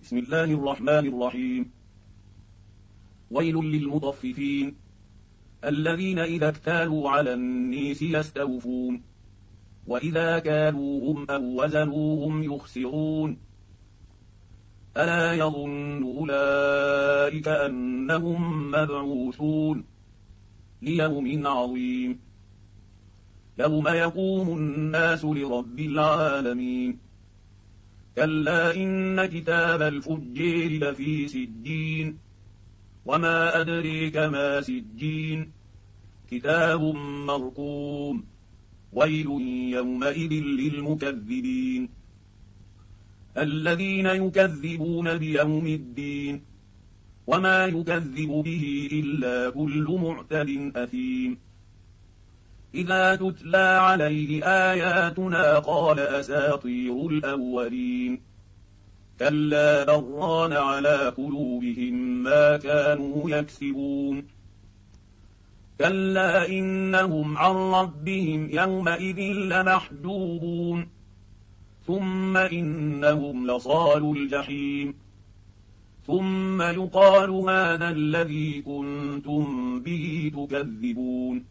بسم الله الرحمن الرحيم. ويل للمطففين الذين إذا اكتالوا على الناس يستوفون وإذا كالوهم أو وزنوهم يخسرون ألا يظن أولئك أنهم مبعوثون ليوم عظيم يوم يقوم الناس لرب العالمين كلا إن كتاب الفجار لفي سجين وما أدريك ما سجين كتاب مرقوم ويل يومئذ للمكذبين الذين يكذبون بيوم الدين وما يكذب به إلا كل معتد أثيم إذا تتلى عليه آياتنا قال أساطير الأولين كلا بران على قلوبهم ما كانوا يكسبون كلا إنهم عن ربهم يومئذ لمحجوبون ثم إنهم لصالوا الجحيم ثم يقال هذا الذي كنتم به تكذبون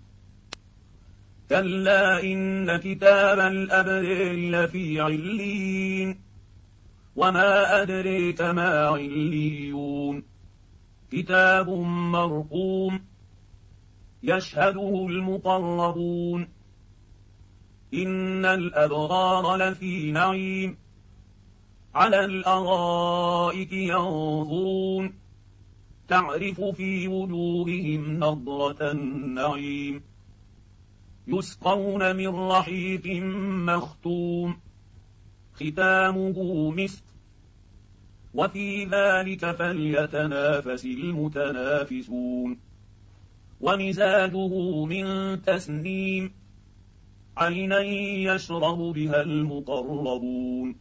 كلا إن كتاب الأبرار لفي عليين وما أدريك ما عليون كتاب مرقوم يشهده المقربون إن الأبرار لفي نعيم على الأرائك ينظرون تعرف في وجوههم نضرة النعيم يسقون من رحيق مختوم ختامه مسك وفي ذلك فليتنافس المتنافسون ومزاجه من تسنيم عينا يشرب بها المقربون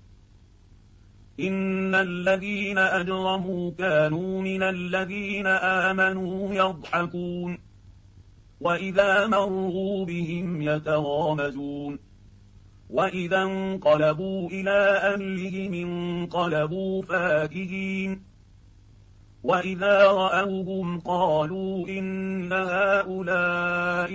إن الذين أجرموا كانوا من الذين آمنوا يضحكون وإذا مروا بهم يتغامزون وإذا انقلبوا إلى أهلهم انقلبوا فاكهين وإذا رأوهم قالوا إن هؤلاء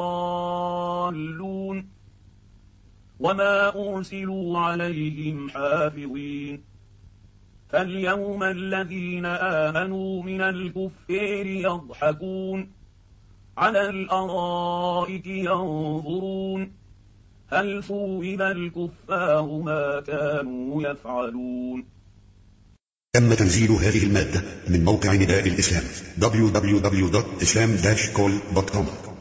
لضالون وما أرسلوا عليهم حافظين فاليوم الذين آمنوا من الكفار يضحكون على الأرائك ينظرون هل ثوب الكفار ما كانوا يفعلون. تم تنزيل هذه المادة من موقع نداء الإسلام www.islam-call.com